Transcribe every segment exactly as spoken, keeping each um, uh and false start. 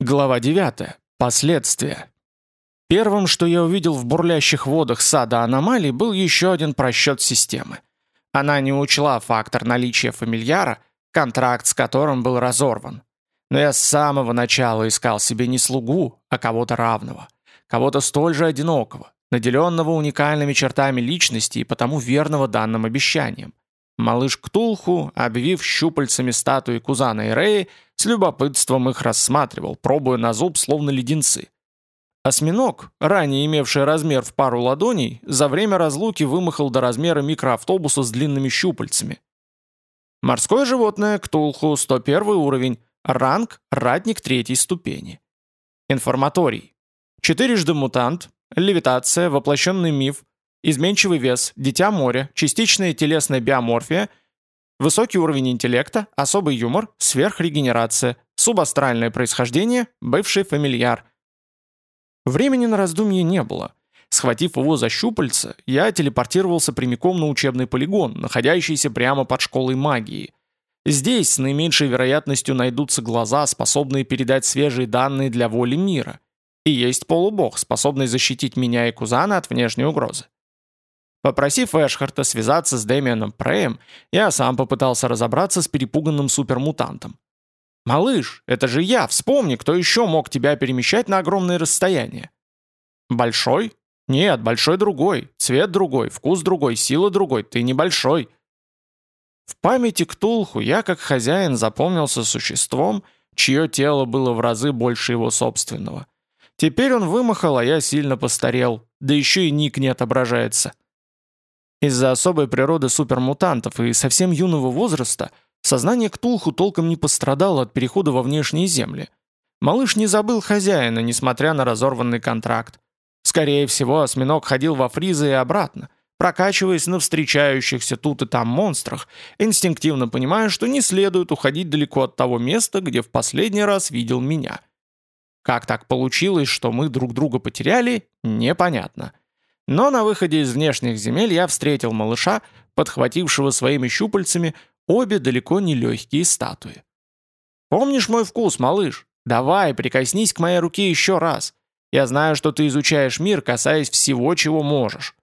Глава девятая. Последствия. Первым, что я увидел в бурлящих водах сада аномалий, был еще один просчет системы. Она не учла фактор наличия фамильяра, контракт с которым был разорван. Но я с самого начала искал себе не слугу, а кого-то равного. Кого-то столь же одинокого, наделенного уникальными чертами личности и потому верного данным обещаниям. Малыш Ктулху, обвив щупальцами статуи Кузана и Реи, с любопытством их рассматривал, пробуя на зуб словно леденцы. Осьминог, ранее имевший размер в пару ладоней, за время разлуки вымахал до размера микроавтобуса с длинными щупальцами. Морское животное Ктулху, сто первый уровень, ранг ратник третьей ступени. Информаторий. Четырежды мутант, левитация, воплощенный миф, изменчивый вес, дитя моря, частичная телесная биоморфия, высокий уровень интеллекта, особый юмор, сверхрегенерация, субастральное происхождение, бывший фамильяр. Времени на раздумье не было. Схватив его за щупальца, я телепортировался прямиком на учебный полигон, находящийся прямо под школой магии. Здесь с наименьшей вероятностью найдутся глаза, способные передать свежие данные для воли мира. И есть полубог, способный защитить меня и Кузана от внешней угрозы. Попросив Эшхарта связаться с Дэмианом Преем, я сам попытался разобраться с перепуганным супермутантом. «Малыш, это же я, вспомни, кто еще мог тебя перемещать на огромные расстояния?» «Большой? Нет, большой другой, цвет другой, вкус другой, сила другой, ты не большой». В памяти Ктулху я как хозяин запомнился существом, чье тело было в разы больше его собственного. Теперь он вымахал, а я сильно постарел, да еще и ник не отображается. Из-за особой природы супермутантов и совсем юного возраста сознание Ктулху толком не пострадало от перехода во внешние земли. Малыш не забыл хозяина, несмотря на разорванный контракт. Скорее всего, осьминог ходил во фризы и обратно, прокачиваясь на встречающихся тут и там монстрах, инстинктивно понимая, что не следует уходить далеко от того места, где в последний раз видел меня. Как так получилось, что мы друг друга потеряли, непонятно. Но на выходе из внешних земель я встретил малыша, подхватившего своими щупальцами обе далеко не легкие статуи. «Помнишь мой вкус, малыш? Давай, прикоснись к моей руке еще раз. Я знаю, что ты изучаешь мир, касаясь всего, чего можешь».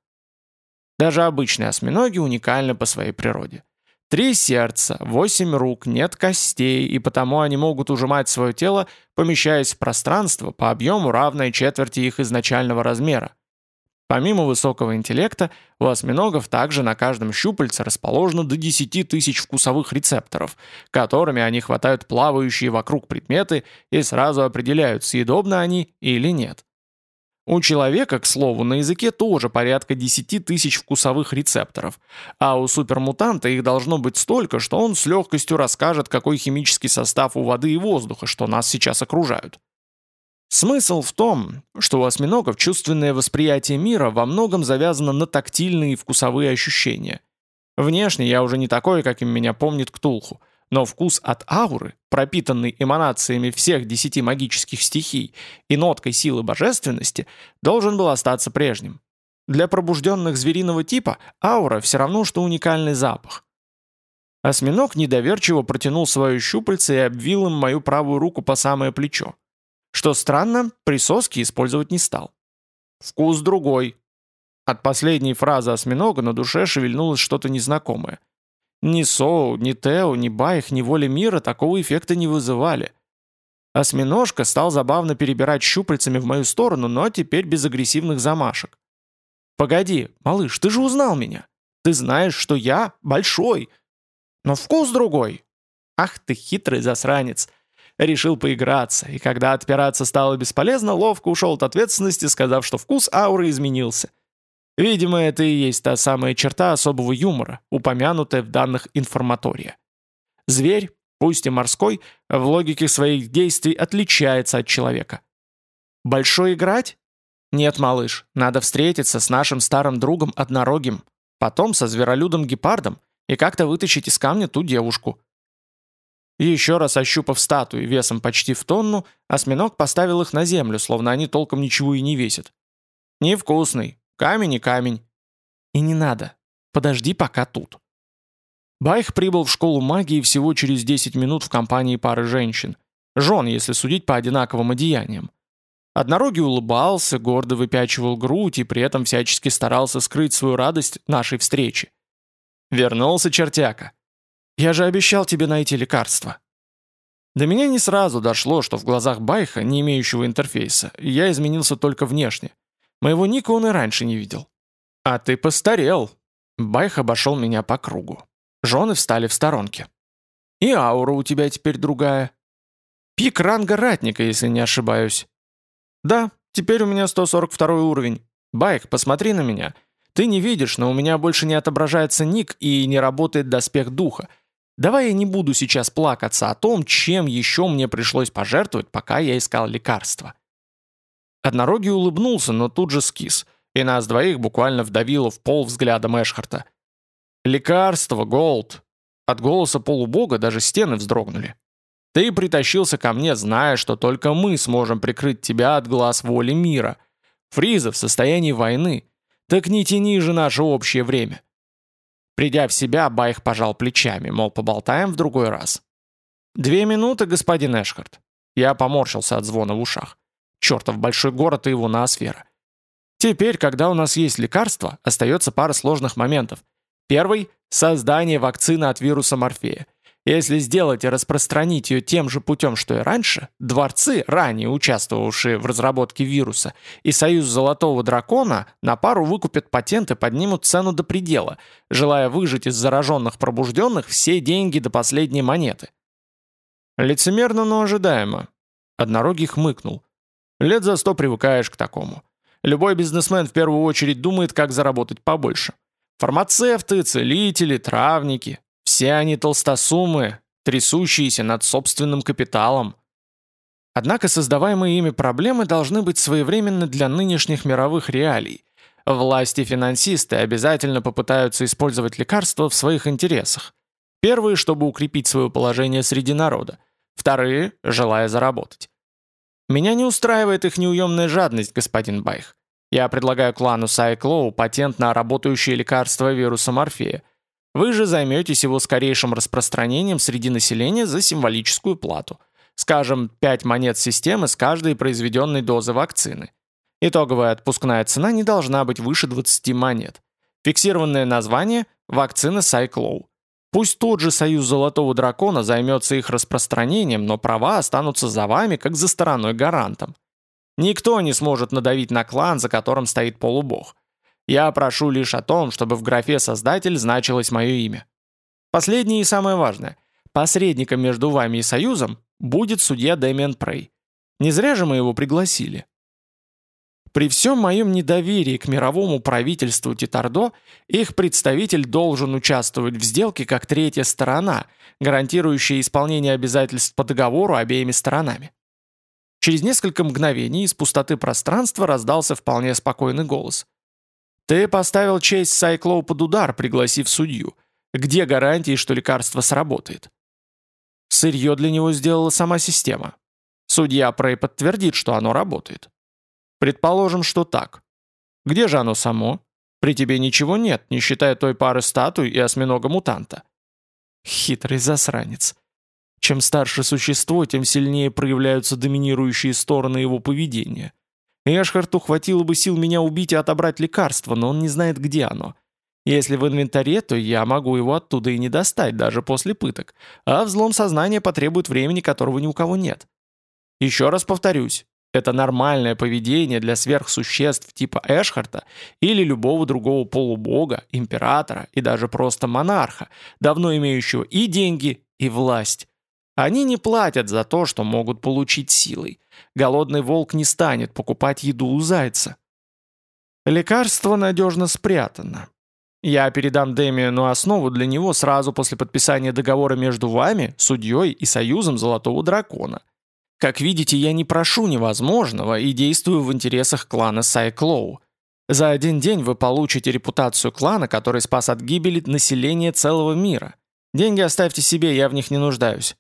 Даже обычные осьминоги уникальны по своей природе. Три сердца, восемь рук, нет костей, и потому они могут ужимать свое тело, помещаясь в пространство по объему равное четверти их изначального размера. Помимо высокого интеллекта, у осьминогов также на каждом щупальце расположено до десяти тысяч вкусовых рецепторов, которыми они хватают плавающие вокруг предметы и сразу определяют, съедобны они или нет. У человека, к слову, на языке тоже порядка десяти тысяч вкусовых рецепторов, а у супермутанта их должно быть столько, что он с легкостью расскажет, какой химический состав у воды и воздуха, что нас сейчас окружают. Смысл в том, что у осьминогов чувственное восприятие мира во многом завязано на тактильные и вкусовые ощущения. Внешне я уже не такой, каким меня помнит Ктулху, но вкус от ауры, пропитанный эманациями всех десяти магических стихий и ноткой силы божественности, должен был остаться прежним. Для пробужденных звериного типа аура все равно, что уникальный запах. Осьминог недоверчиво протянул свое щупальце и обвил им мою правую руку по самое плечо. Что странно, присоски использовать не стал. Вкус другой. От последней фразы осьминога на душе шевельнулось что-то незнакомое. Ни Соу, ни Тео, ни Байх, ни Воля Мира такого эффекта не вызывали. Осьминожка стал забавно перебирать щупальцами в мою сторону, но теперь без агрессивных замашек. «Погоди, малыш, ты же узнал меня. Ты знаешь, что я большой. Но вкус другой. Ах ты хитрый засранец!» Решил поиграться, и когда отпираться стало бесполезно, ловко ушел от ответственности, сказав, что вкус ауры изменился. Видимо, это и есть та самая черта особого юмора, упомянутая в данных информатория. Зверь, пусть и морской, в логике своих действий отличается от человека. Большой играть? Нет, малыш, надо встретиться с нашим старым другом однорогим, потом со зверолюдом-гепардом и как-то вытащить из камня ту девушку. Еще раз ощупав статуи весом почти в тонну, осьминог поставил их на землю, словно они толком ничего и не весят. «Невкусный. Камень и камень». «И не надо. Подожди пока тут». Байх прибыл в школу магии всего через десять минут в компании пары женщин. Жен, если судить по одинаковым одеяниям. Однорогий улыбался, гордо выпячивал грудь и при этом всячески старался скрыть свою радость нашей встречи. «Вернулся, чертяка. Я же обещал тебе найти лекарство». До меня не сразу дошло, что в глазах Байха, не имеющего интерфейса, я изменился только внешне. Моего ника он и раньше не видел. «А ты постарел». Байх обошел меня по кругу. Жены встали в сторонке. «И аура у тебя теперь другая. Пик ранга ратника, если не ошибаюсь». «Да, теперь у меня сто сорок второй уровень. Байк, посмотри на меня. Ты не видишь, но у меня больше не отображается ник и не работает доспех духа. Давай я не буду сейчас плакаться о том, чем еще мне пришлось пожертвовать, пока я искал лекарства». Однорогий улыбнулся, но тут же скис, и нас двоих буквально вдавило в пол взглядом Эшхарта. «Лекарство, Голд!» От голоса полубога даже стены вздрогнули. «Ты притащился ко мне, зная, что только мы сможем прикрыть тебя от глаз воли мира. Фриза в состоянии войны. Так не тяни же наше общее время». Придя в себя, Байх пожал плечами, мол, поболтаем в другой раз. «Две минуты, господин Эшхарт». Я поморщился от звона в ушах. Чертов большой город и его ноосфера. Теперь, когда у нас есть лекарство, остается пара сложных моментов. Первый – создание вакцины от вируса Морфея. Если сделать и распространить ее тем же путем, что и раньше, дворцы, ранее участвовавшие в разработке вируса, и Союз Золотого Дракона на пару выкупят патент и поднимут цену до предела, желая выжать из зараженных пробужденных все деньги до последней монеты. Лицемерно, но ожидаемо. Однорогий хмыкнул. Лет за сто привыкаешь к такому. Любой бизнесмен в первую очередь думает, как заработать побольше. Фармацевты, целители, травники – все они толстосумы, трясущиеся над собственным капиталом. Однако создаваемые ими проблемы должны быть своевременны для нынешних мировых реалий. Власти-финансисты обязательно попытаются использовать лекарства в своих интересах. Первые, чтобы укрепить свое положение среди народа. Вторые, желая заработать. Меня не устраивает их неуемная жадность, господин Байх. Я предлагаю клану Сайклоу патент на работающее лекарство вируса Морфея. Вы же займетесь его скорейшим распространением среди населения за символическую плату. Скажем, пять монет системы с каждой произведенной дозы вакцины. Итоговая отпускная цена не должна быть выше двадцати монет. Фиксированное название – вакцина Сайклоу. Пусть тот же Союз Золотого Дракона займется их распространением, но права останутся за вами, как за стороной гарантом. Никто не сможет надавить на клан, за которым стоит полубог. Я прошу лишь о том, чтобы в графе «Создатель» значилось мое имя. Последнее и самое важное. Посредником между вами и Союзом будет судья Дэмиан Прей. Не зря же мы его пригласили. При всем моем недоверии к мировому правительству Титардо, их представитель должен участвовать в сделке как третья сторона, гарантирующая исполнение обязательств по договору обеими сторонами. Через несколько мгновений из пустоты пространства раздался вполне спокойный голос. «Ты поставил честь Сайклоу под удар, пригласив судью. Где гарантии, что лекарство сработает?» Сырье для него сделала сама система. Судья Прей подтвердит, что оно работает. Предположим, что так. Где же оно само? При тебе ничего нет, не считая той пары статуй и осьминога-мутанта. Хитрый засранец. Чем старше существо, тем сильнее проявляются доминирующие стороны его поведения. Эшхарту хватило бы сил меня убить и отобрать лекарство, но он не знает, где оно. Если в инвентаре, то я могу его оттуда и не достать, даже после пыток. А взлом сознания потребует времени, которого ни у кого нет. Еще раз повторюсь, это нормальное поведение для сверхсуществ типа Эшхарта или любого другого полубога, императора и даже просто монарха, давно имеющего и деньги, и власть. Они не платят за то, что могут получить силой. Голодный волк не станет покупать еду у зайца. Лекарство надежно спрятано. Я передам Дэмиану основу для него сразу после подписания договора между вами, судьей и Союзом Золотого Дракона. Как видите, я не прошу невозможного и действую в интересах клана Сайклоу. За один день вы получите репутацию клана, который спас от гибели населения целого мира. Деньги оставьте себе, я в них не нуждаюсь.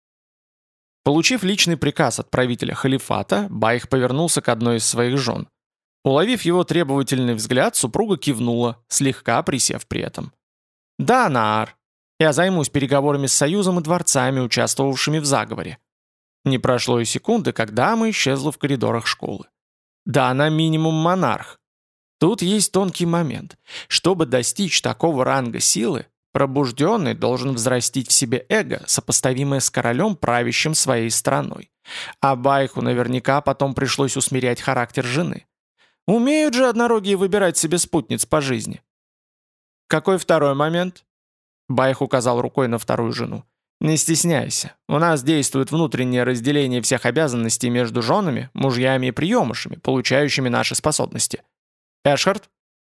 Получив личный приказ от правителя халифата, Байх повернулся к одной из своих жен. Уловив его требовательный взгляд, супруга кивнула, слегка присев при этом. «Да, Наар, я займусь переговорами с Союзом и дворцами, участвовавшими в заговоре». Не прошло и секунды, когда мы исчезла в коридорах школы. Да, она минимум монарх. Тут есть тонкий момент. Чтобы достичь такого ранга силы, пробужденный должен взрастить в себе эго, сопоставимое с королем, правящим своей страной. А Байху наверняка потом пришлось усмирять характер жены. Умеют же однорогие выбирать себе спутниц по жизни. Какой второй момент? Байх указал рукой на вторую жену. Не стесняйся. У нас действует внутреннее разделение всех обязанностей между женами, мужьями и приемышами, получающими наши способности. Эшхард?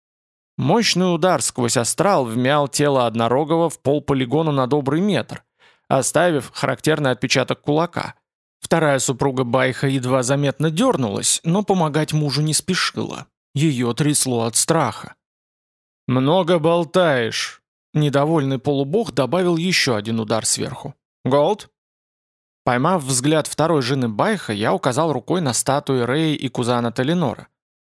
Мощный удар сквозь астрал вмял тело однорогого в полполигона на добрый метр, оставив характерный отпечаток кулака. Вторая супруга Байха едва заметно дернулась, но помогать мужу не спешила. Ее трясло от страха. «Много болтаешь», — недовольный полубог добавил еще один удар сверху. «Голд?» Поймав взгляд второй жены Байха, я указал рукой на статуи Рэи и кузана Талинора.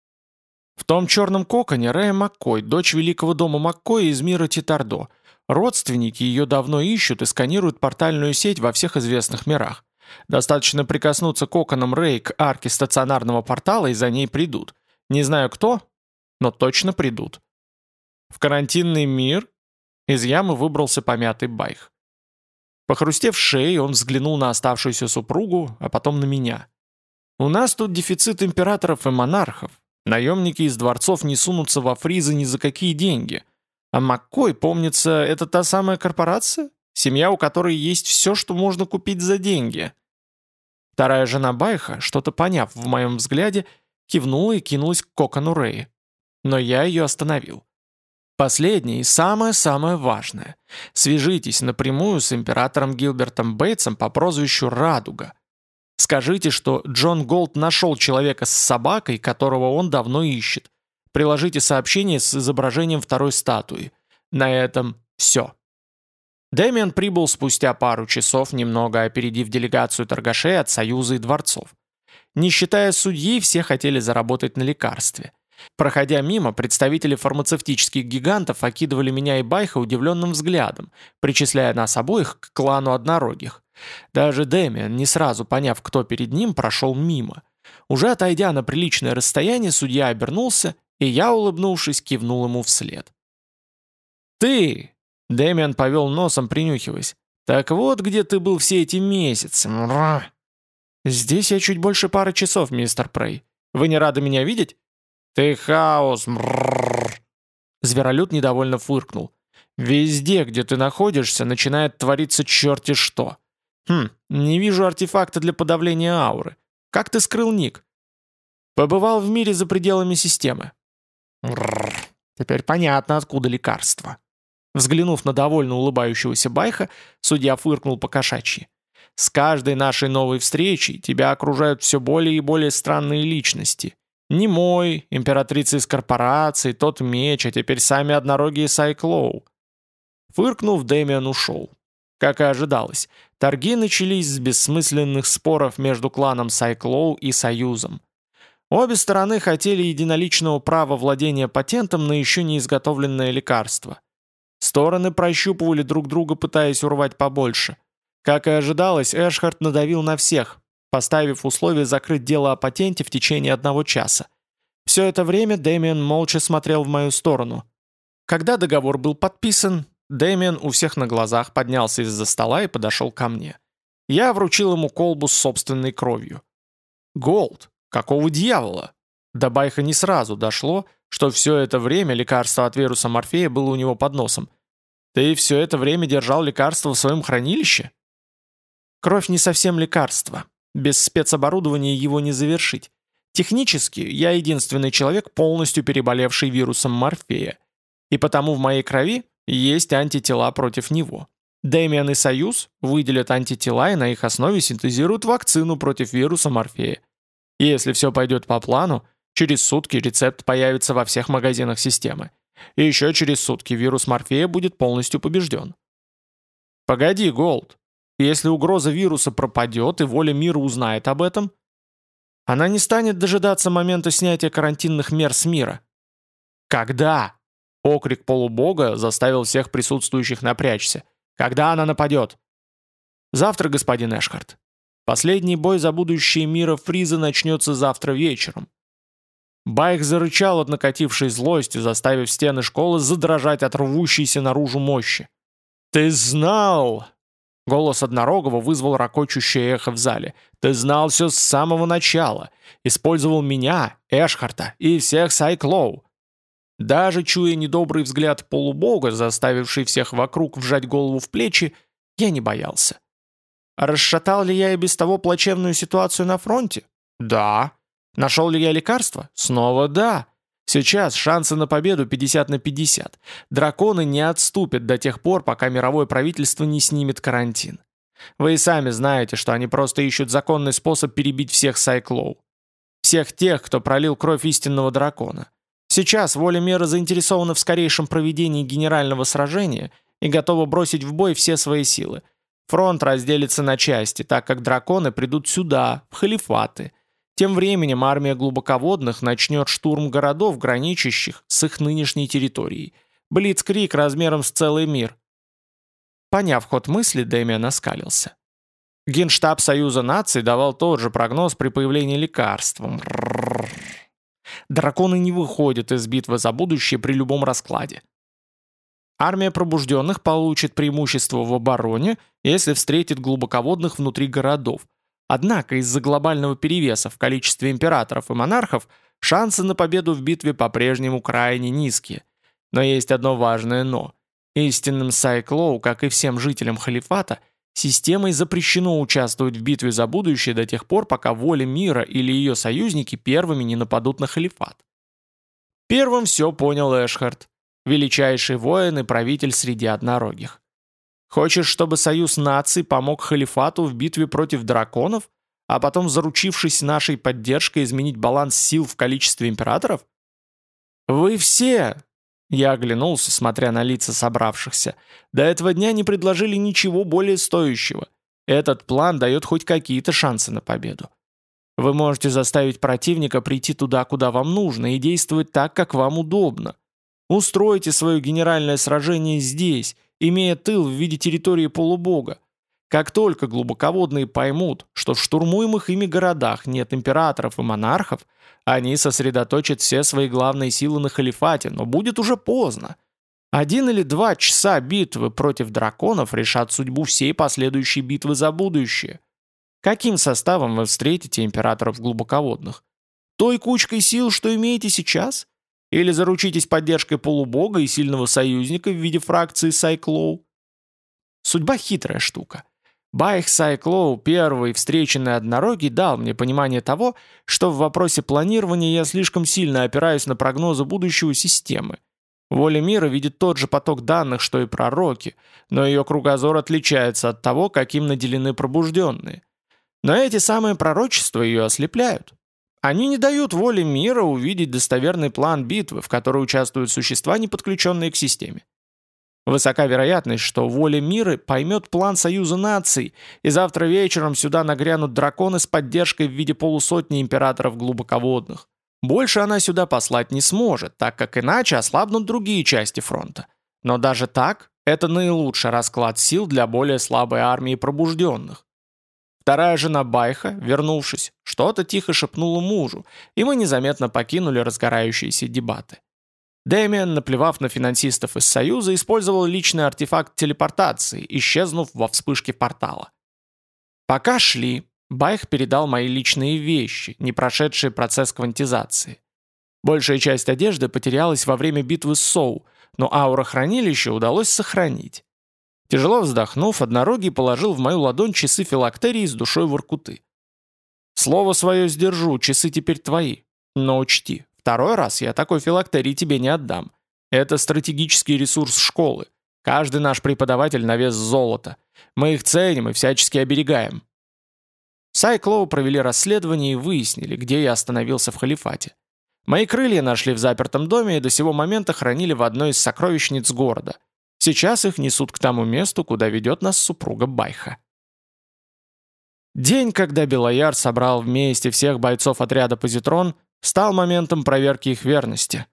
В том черном коконе Рэя Маккой, дочь великого дома Маккой из мира Титардо. Родственники ее давно ищут и сканируют портальную сеть во всех известных мирах. Достаточно прикоснуться коконом Рэй к арке стационарного портала, и за ней придут. Не знаю кто, но точно придут. В карантинный мир из ямы выбрался помятый Байх. Похрустев шеей, он взглянул на оставшуюся супругу, а потом на меня. «У нас тут дефицит императоров и монархов. Наемники из дворцов не сунутся во фризы ни за какие деньги. А Маккой, помнится, это та самая корпорация? Семья, у которой есть все, что можно купить за деньги». Вторая жена Байха, что-то поняв в моем взгляде, кивнула и кинулась к кокону Рэи. Но я ее остановил. Последнее и самое-самое важное. Свяжитесь напрямую с императором Гилбертом Бейтсом по прозвищу Радуга. Скажите, что Джон Голд нашел человека с собакой, которого он давно ищет. Приложите сообщение с изображением второй статуи. На этом все. Дэмиан прибыл спустя пару часов, немного опередив делегацию торгашей от Союза и дворцов. Не считая судьи, все хотели заработать на лекарстве. Проходя мимо, представители фармацевтических гигантов окидывали меня и Байха удивленным взглядом, причисляя нас обоих к клану однорогих. Даже Дэмиан, не сразу поняв, кто перед ним, прошел мимо. Уже отойдя на приличное расстояние, судья обернулся, и я, улыбнувшись, кивнул ему вслед. «Ты!» — Дэмиан повел носом, принюхиваясь. «Так вот, где ты был все эти месяцы. Мра. Здесь я чуть больше пары часов, мистер Прей. Вы не рады меня видеть?» «Ты хаос!» мрррр. Зверолюд недовольно фыркнул. «Везде, где ты находишься, начинает твориться черти что. Хм, не вижу артефакта для подавления ауры. Как ты скрыл ник?» «Побывал в мире за пределами системы». Мрррр. Теперь понятно, откуда лекарство. Взглянув на довольно улыбающегося Байха, судья фыркнул по-кошачьи. «С каждой нашей новой встречей тебя окружают все более и более странные личности. Немой, императрица из корпорации, тот меч, а теперь сами однорогие Сайклоу». Фыркнув, Дэмиан ушел. Как и ожидалось, торги начались с бессмысленных споров между кланом Сайклоу и Союзом. Обе стороны хотели единоличного права владения патентом на еще не изготовленное лекарство. Стороны прощупывали друг друга, пытаясь урвать побольше. Как и ожидалось, Эшхард надавил на всех, поставив условие закрыть дело о патенте в течение одного часа. Все это время Дэмиан молча смотрел в мою сторону. Когда договор был подписан, Дэмиан у всех на глазах поднялся из-за стола и подошел ко мне. Я вручил ему колбу с собственной кровью. «Голд, какого дьявола?» До Байха не сразу дошло, что все это время лекарство от вируса Морфея было у него под носом. «Ты все это время держал лекарство в своем хранилище?» «Кровь не совсем лекарство. Без спецоборудования его не завершить. Технически я единственный человек, полностью переболевший вирусом Морфея. И потому в моей крови есть антитела против него. Дэмиан и Союз выделят антитела и на их основе синтезируют вакцину против вируса Морфея. И если все пойдет по плану, через сутки рецепт появится во всех магазинах системы. И еще через сутки вирус Морфея будет полностью побежден». «Погоди, Голд. Если угроза вируса пропадет и воля мира узнает об этом, она не станет дожидаться момента снятия карантинных мер с мира». «Когда?» — окрик полубога заставил всех присутствующих напрячься. «Когда она нападет?» «Завтра, господин Эшхард». Последний бой за будущее мира Фриза начнется завтра вечером. Байх зарычал от накатившей злости, заставив стены школы задрожать от рвущейся наружу мощи. «Ты знал!» Голос Однорогого вызвал ракочущее эхо в зале. «Ты знал все с самого начала. Использовал меня, Эшхарта и всех Сайклоу». Даже чуя недобрый взгляд полубога, заставивший всех вокруг вжать голову в плечи, я не боялся. Расшатал ли я и без того плачевную ситуацию на фронте? Да. Нашел ли я лекарство? Снова да. Сейчас шансы на победу пятьдесят на пятьдесят. Драконы не отступят до тех пор, пока мировое правительство не снимет карантин. Вы и сами знаете, что они просто ищут законный способ перебить всех Сайклоу. Всех тех, кто пролил кровь истинного дракона. Сейчас воля мира заинтересована в скорейшем проведении генерального сражения и готова бросить в бой все свои силы. Фронт разделится на части, так как драконы придут сюда, в халифаты. Тем временем армия глубоководных начнет штурм городов, граничащих с их нынешней территорией. Блицкриг размером с целый мир. Поняв ход мысли, Дэмиан оскалился. Генштаб Союза наций давал тот же прогноз при появлении лекарства. Драконы не выходят из битвы за будущее при любом раскладе. Армия пробужденных получит преимущество в обороне, если встретит глубоководных внутри городов. Однако из-за глобального перевеса в количестве императоров и монархов шансы на победу в битве по-прежнему крайне низкие. Но есть одно важное «но». Истинным Сайклоу, как и всем жителям халифата, системой запрещено участвовать в битве за будущее до тех пор, пока воля мира или ее союзники первыми не нападут на халифат. Первым все понял Эшхарт, величайший воин и правитель среди однорогих. Хочешь, чтобы союз наций помог халифату в битве против драконов, а потом, заручившись нашей поддержкой, изменить баланс сил в количестве императоров? Вы все, я оглянулся, смотря на лица собравшихся, до этого дня не предложили ничего более стоящего. Этот план дает хоть какие-то шансы на победу. Вы можете заставить противника прийти туда, куда вам нужно, и действовать так, как вам удобно. Устройте свое генеральное сражение здесь, имея тыл в виде территории полубога. Как только глубоководные поймут, что в штурмуемых ими городах нет императоров и монархов, они сосредоточат все свои главные силы на халифате, но будет уже поздно. Один или два часа битвы против драконов решат судьбу всей последующей битвы за будущее. Каким составом вы встретите императоров глубоководных? Той кучкой сил, что имеете сейчас? Или заручитесь поддержкой полубога и сильного союзника в виде фракции Сайклоу? Судьба хитрая штука. Байх Сайклоу, первый встреченный однорогий, дал мне понимание того, что в вопросе планирования я слишком сильно опираюсь на прогнозы будущего системы. Воля мира видит тот же поток данных, что и пророки, но ее кругозор отличается от того, каким наделены пробужденные. Но эти самые пророчества ее ослепляют. Они не дают воле мира увидеть достоверный план битвы, в которой участвуют существа, не подключенные к системе. Высока вероятность, что воля мира поймет план Союза наций, и завтра вечером сюда нагрянут драконы с поддержкой в виде полусотни императоров глубоководных. Больше она сюда послать не сможет, так как иначе ослабнут другие части фронта. Но даже так, это наилучший расклад сил для более слабой армии пробужденных. Вторая жена Байха, вернувшись, что-то тихо шепнула мужу, и мы незаметно покинули разгорающиеся дебаты. Дэмиан, наплевав на финансистов из Союза, использовал личный артефакт телепортации, исчезнув во вспышке портала. Пока шли, Байх передал мои личные вещи, не прошедшие процесс квантизации. Большая часть одежды потерялась во время битвы с Соу, но аура хранилища удалось сохранить. Тяжело вздохнув, однорогий положил в мою ладонь часы филактерии с душой воркуты. «Слово свое сдержу, часы теперь твои. Но учти, второй раз я такой филактерии тебе не отдам. Это стратегический ресурс школы. Каждый наш преподаватель на вес золота. Мы их ценим и всячески оберегаем». Сайклоу провели расследование и выяснили, где я остановился в халифате. Мои крылья нашли в запертом доме и до сего момента хранили в одной из сокровищниц города. Сейчас их несут к тому месту, куда ведет нас супруга Байха. День, когда Белояр собрал вместе всех бойцов отряда «Позитрон», стал моментом проверки их верности.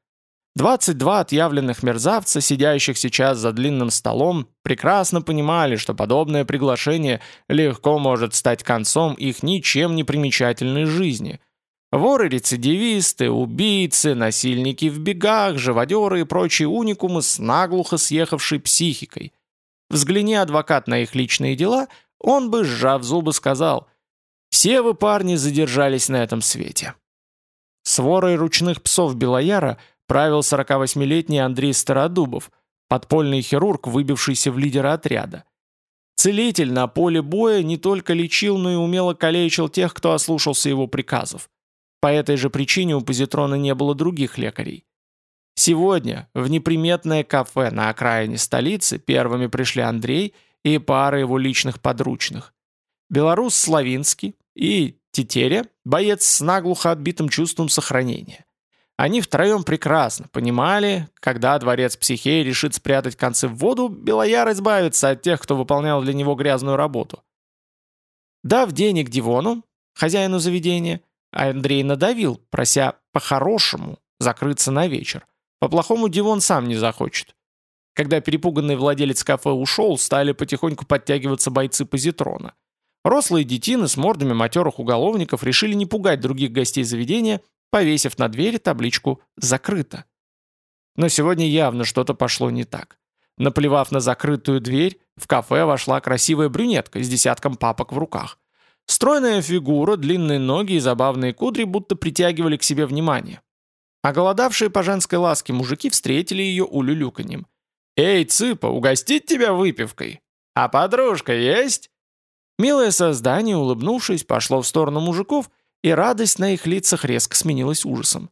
двадцать два отъявленных мерзавца, сидящих сейчас за длинным столом, прекрасно понимали, что подобное приглашение легко может стать концом их ничем не примечательной жизни. Воры-рецидивисты, убийцы, насильники в бегах, живодеры и прочие уникумы с наглухо съехавшей психикой. Взгляни, адвокат, на их личные дела, он бы, сжав зубы, сказал: «Все вы, парни, задержались на этом свете». Сворой ручных псов Белояра правил сорокавосьмилетний Андрей Стародубов, подпольный хирург, выбившийся в лидера отряда. Целитель на поле боя не только лечил, но и умело калечил тех, кто ослушался его приказов. По этой же причине у позитрона не было других лекарей. Сегодня в неприметное кафе на окраине столицы первыми пришли Андрей и пара его личных подручных. Белорус Славинский и Тетеря, боец с наглухо отбитым чувством сохранения. Они втроем прекрасно понимали, когда дворец Психеи решит спрятать концы в воду, Белояр избавится от тех, кто выполнял для него грязную работу. Дав денег Дивону, хозяину заведения, Андрей надавил, прося по-хорошему закрыться на вечер. По-плохому Дивон сам не захочет. Когда перепуганный владелец кафе ушел, стали потихоньку подтягиваться бойцы позитрона. Рослые детины с мордами матерых уголовников решили не пугать других гостей заведения, повесив на двери табличку «Закрыто». Но сегодня явно что-то пошло не так. Наплевав на закрытую дверь, в кафе вошла красивая брюнетка с десятком папок в руках. Стройная фигура, длинные ноги и забавные кудри будто притягивали к себе внимание. Оголодавшие по женской ласке мужики встретили ее улюлюканьем. «Эй, цыпа, угостить тебя выпивкой? А подружка есть?» Милое создание, улыбнувшись, пошло в сторону мужиков, и радость на их лицах резко сменилась ужасом.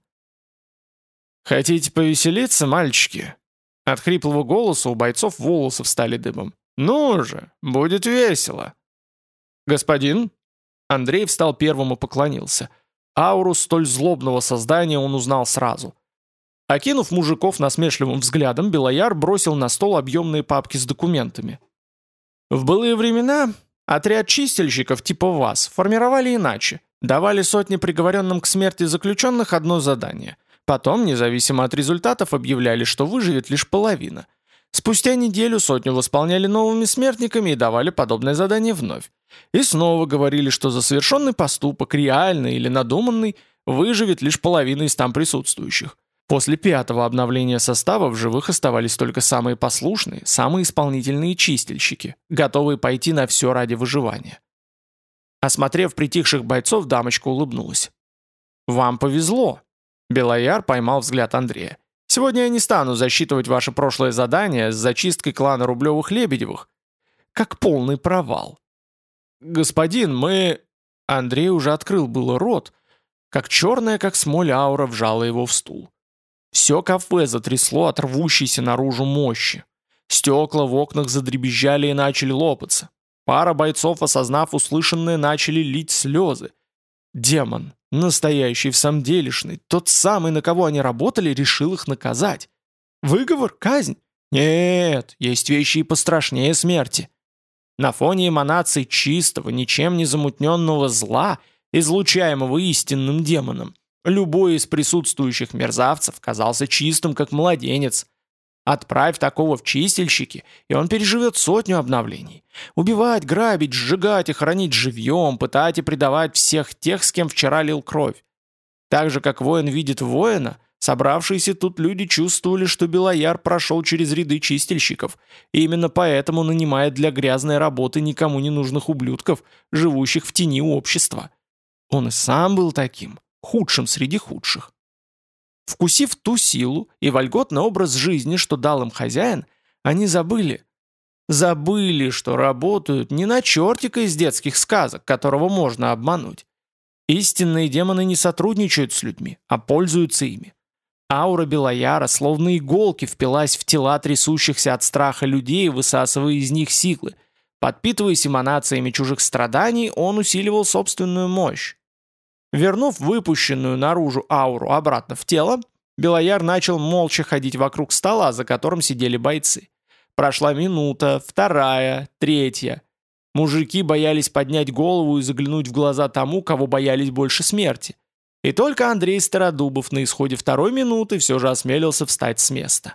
«Хотите повеселиться, мальчики?» От хриплого голоса у бойцов волосы встали дыбом. «Ну же, будет весело!» «Господин?» Андрей встал первым и поклонился. Ауру столь злобного создания он узнал сразу. Окинув мужиков насмешливым взглядом, Белояр бросил на стол объемные папки с документами. «В былые времена отряд чистильщиков типа вас формировали иначе. Давали сотни приговоренным к смерти заключенных одно задание. Потом, независимо от результатов, объявляли, что выживет лишь половина. Спустя неделю сотню восполняли новыми смертниками и давали подобное задание вновь. И снова говорили, что за совершенный поступок, реальный или надуманный, выживет лишь половина из там присутствующих. После пятого обновления состава в живых оставались только самые послушные, самые исполнительные чистильщики, готовые пойти на все ради выживания. Осмотрев притихших бойцов, дамочка улыбнулась. «Вам повезло!» Белояр поймал взгляд Андрея. «Сегодня я не стану засчитывать ваше прошлое задание с зачисткой клана Рублевых-Лебедевых. Как полный провал». «Господин, мы...» Андрей уже открыл было рот, как черная, как смоль аура вжала его в стул. Все кафе затрясло от рвущейся наружу мощи. Стекла в окнах задребезжали и начали лопаться. Пара бойцов, осознав услышанное, начали лить слезы. Демон, настоящий всамделишный, тот самый, на кого они работали, решил их наказать. Выговор? Казнь? Нет, есть вещи и пострашнее смерти. На фоне эманаций чистого, ничем не замутненного зла, излучаемого истинным демоном, любой из присутствующих мерзавцев казался чистым, как младенец. Отправь такого в чистильщики, и он переживет сотню обновлений. Убивать, грабить, сжигать и хоронить живьем, пытать и предавать всех тех, с кем вчера лил кровь. Так же, как воин видит воина, собравшиеся тут люди чувствовали, что Белояр прошел через ряды чистильщиков, и именно поэтому нанимает для грязной работы никому не нужных ублюдков, живущих в тени общества. Он и сам был таким, худшим среди худших. Вкусив ту силу и вольготный образ жизни, что дал им хозяин, они забыли. Забыли, что работают не на чертика из детских сказок, которого можно обмануть. Истинные демоны не сотрудничают с людьми, а пользуются ими. Аура Белояра словно иголки впилась в тела трясущихся от страха людей, высасывая из них силы. Подпитываясь эманациями чужих страданий, он усиливал собственную мощь. Вернув выпущенную наружу ауру обратно в тело, Белояр начал молча ходить вокруг стола, за которым сидели бойцы. Прошла минута, вторая, третья. Мужики боялись поднять голову и заглянуть в глаза тому, кого боялись больше смерти. И только Андрей Стародубов на исходе второй минуты все же осмелился встать с места.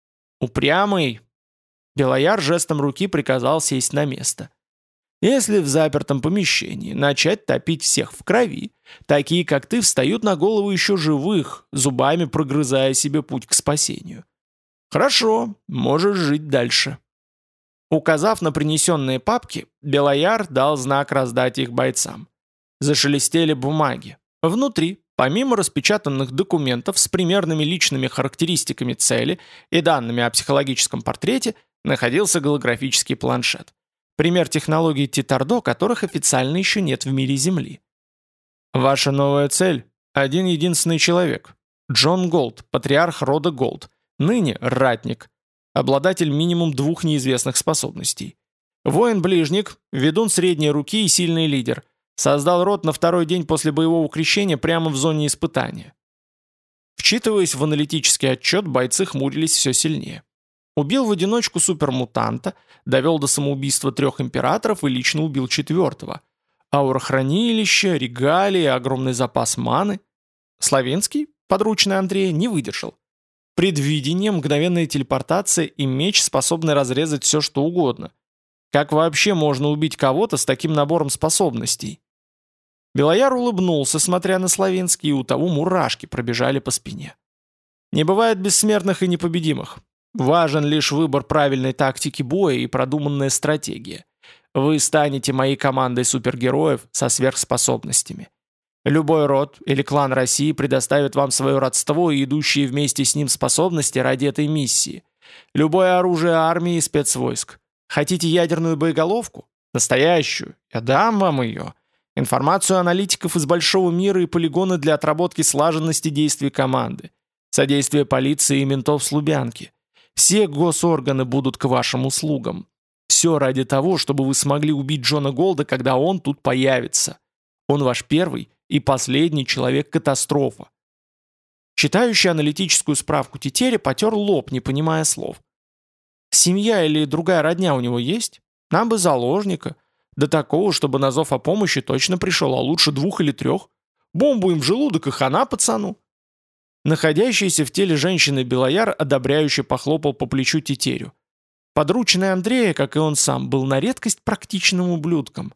«Упрямый!» Белояр жестом руки приказал сесть на место. «Если в запертом помещении начать топить всех в крови, такие, как ты, встают на голову еще живых, зубами прогрызая себе путь к спасению. Хорошо, можешь жить дальше». Указав на принесенные папки, Белояр дал знак раздать их бойцам. Зашелестели бумаги. Внутри, помимо распечатанных документов с примерными личными характеристиками цели и данными о психологическом портрете, находился голографический планшет. Пример технологий Титардо, которых официально еще нет в мире Земли. Ваша новая цель – один единственный человек. Джон Голд, патриарх рода Голд, ныне ратник, обладатель минимум двух неизвестных способностей. Воин-ближник, ведун средней руки и сильный лидер. Создал род на второй день после боевого крещения прямо в зоне испытания. Вчитываясь в аналитический отчет, бойцы хмурились все сильнее. Убил в одиночку супермутанта, довел до самоубийства трех императоров и лично убил четвертого. Аурохранилище, регалии, огромный запас маны. Славенский, подручный Андрея, не выдержал. Предвидение, мгновенная телепортация и меч, способный разрезать все, что угодно. Как вообще можно убить кого-то с таким набором способностей? Белояр улыбнулся, смотря на Славенский, и у того мурашки пробежали по спине. Не бывает бессмертных и непобедимых. Важен лишь выбор правильной тактики боя и продуманная стратегия. Вы станете моей командой супергероев со сверхспособностями. Любой род или клан России предоставит вам свое родство и идущие вместе с ним способности ради этой миссии. Любое оружие армии и спецвойск. Хотите ядерную боеголовку? Настоящую. Я дам вам ее. Информацию аналитиков из большого мира и полигоны для отработки слаженности действий команды. Содействие полиции и ментов с Лубянки. Все госорганы будут к вашим услугам. Все ради того, чтобы вы смогли убить Джона Голда, когда он тут появится. Он ваш первый и последний человек-катастрофа. Читающий аналитическую справку Тетеря потер лоб, не понимая слов. Семья или другая родня у него есть? Нам бы заложника. Да такого, чтобы на зов о помощи точно пришел, а лучше двух или трех. Бомбу им в желудок и хана пацану. Находящийся в теле женщины Белояр одобряюще похлопал по плечу Тетерю. Подручный Андрея, как и он сам, был на редкость практичным ублюдком.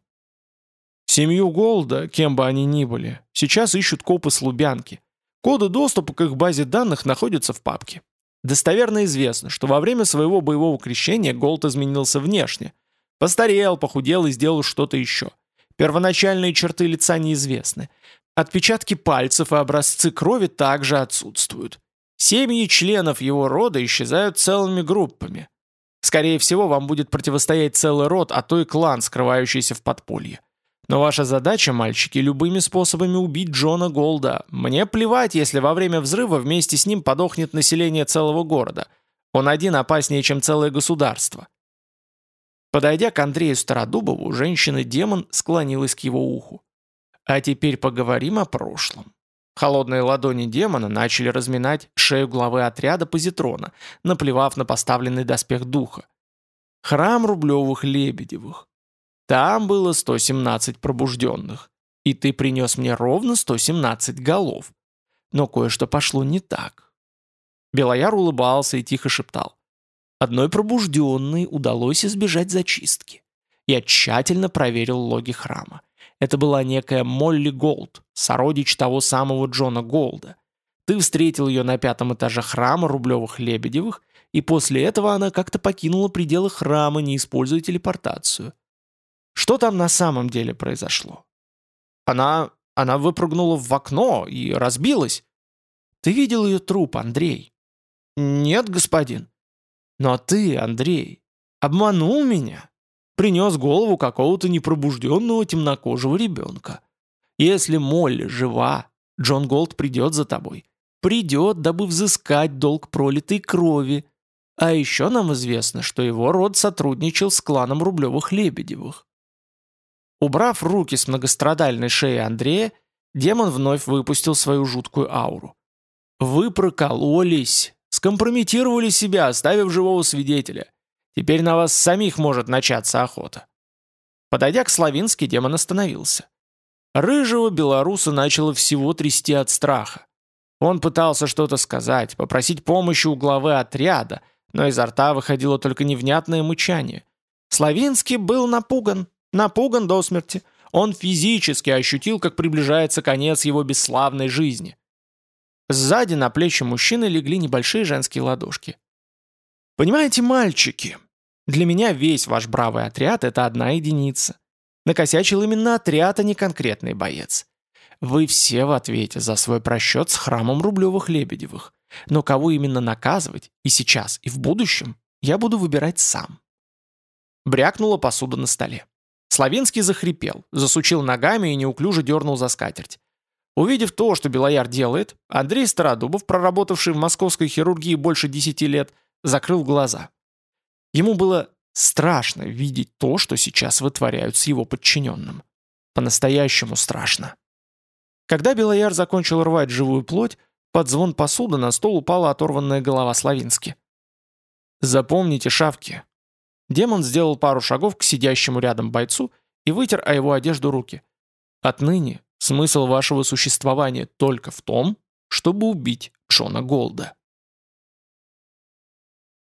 Семью Голда, кем бы они ни были, сейчас ищут копы с Лубянки. Коды доступа к их базе данных находятся в папке. Достоверно известно, что во время своего боевого крещения Голд изменился внешне. Постарел, похудел и сделал что-то еще. Первоначальные черты лица неизвестны. Отпечатки пальцев и образцы крови также отсутствуют. Семьи членов его рода исчезают целыми группами. Скорее всего, вам будет противостоять целый род, а то и клан, скрывающийся в подполье. Но ваша задача, мальчики, любыми способами убить Джона Голда. Мне плевать, если во время взрыва вместе с ним подохнет население целого города. Он один опаснее, чем целое государство. Подойдя к Андрею Стародубову, женщина-демон склонилась к его уху. А теперь поговорим о прошлом. Холодные ладони демона начали разминать шею главы отряда позитрона, наплевав на поставленный доспех духа. Храм Рублевых-Лебедевых. Там было сто семнадцать пробужденных, и ты принес мне ровно сто семнадцать голов. Но кое-что пошло не так. Белояр улыбался и тихо шептал. Одной пробужденной удалось избежать зачистки. Я тщательно проверил логи храма. Это была некая Молли Голд, сородич того самого Джона Голда. Ты встретил ее на пятом этаже храма Рублевых-Лебедевых, и после этого она как-то покинула пределы храма, не используя телепортацию. Что там на самом деле произошло? Она... она выпрыгнула в окно и разбилась. Ты видел ее труп, Андрей? Нет, господин. Но ты, Андрей, обманул меня. Принес голову какого-то непробужденного темнокожего ребенка. Если Молли жива, Джон Голд придет за тобой. Придет, дабы взыскать долг пролитой крови. А еще нам известно, что его род сотрудничал с кланом Рублевых-Лебедевых. Убрав руки с многострадальной шеи Андрея, демон вновь выпустил свою жуткую ауру. «Вы прокололись, скомпрометировали себя, оставив живого свидетеля. Теперь на вас самих может начаться охота». Подойдя к Славински, демон остановился. Рыжего белоруса начало всего трясти от страха. Он пытался что-то сказать, попросить помощи у главы отряда, но изо рта выходило только невнятное мычание. Славинский был напуган, напуган до смерти. Он физически ощутил, как приближается конец его бесславной жизни. Сзади на плечи мужчины легли небольшие женские ладошки. «Понимаете, мальчики, для меня весь ваш бравый отряд — это одна единица. Накосячил именно отряд, а не конкретный боец. Вы все в ответе за свой просчет с храмом Рублевых-Лебедевых. Но кого именно наказывать, и сейчас, и в будущем, я буду выбирать сам». Брякнула посуда на столе. Славинский захрипел, засучил ногами и неуклюже дернул за скатерть. Увидев то, что Белояр делает, Андрей Стародубов, проработавший в московской хирургии больше десяти лет, закрыл глаза. Ему было страшно видеть то, что сейчас вытворяют с его подчиненным. По-настоящему страшно. Когда Белояр закончил рвать живую плоть, под звон посуды на стол упала оторванная голова Славински. «Запомните, шавки». Демон сделал пару шагов к сидящему рядом бойцу и вытер о его одежду руки. «Отныне смысл вашего существования только в том, чтобы убить Джона Голда».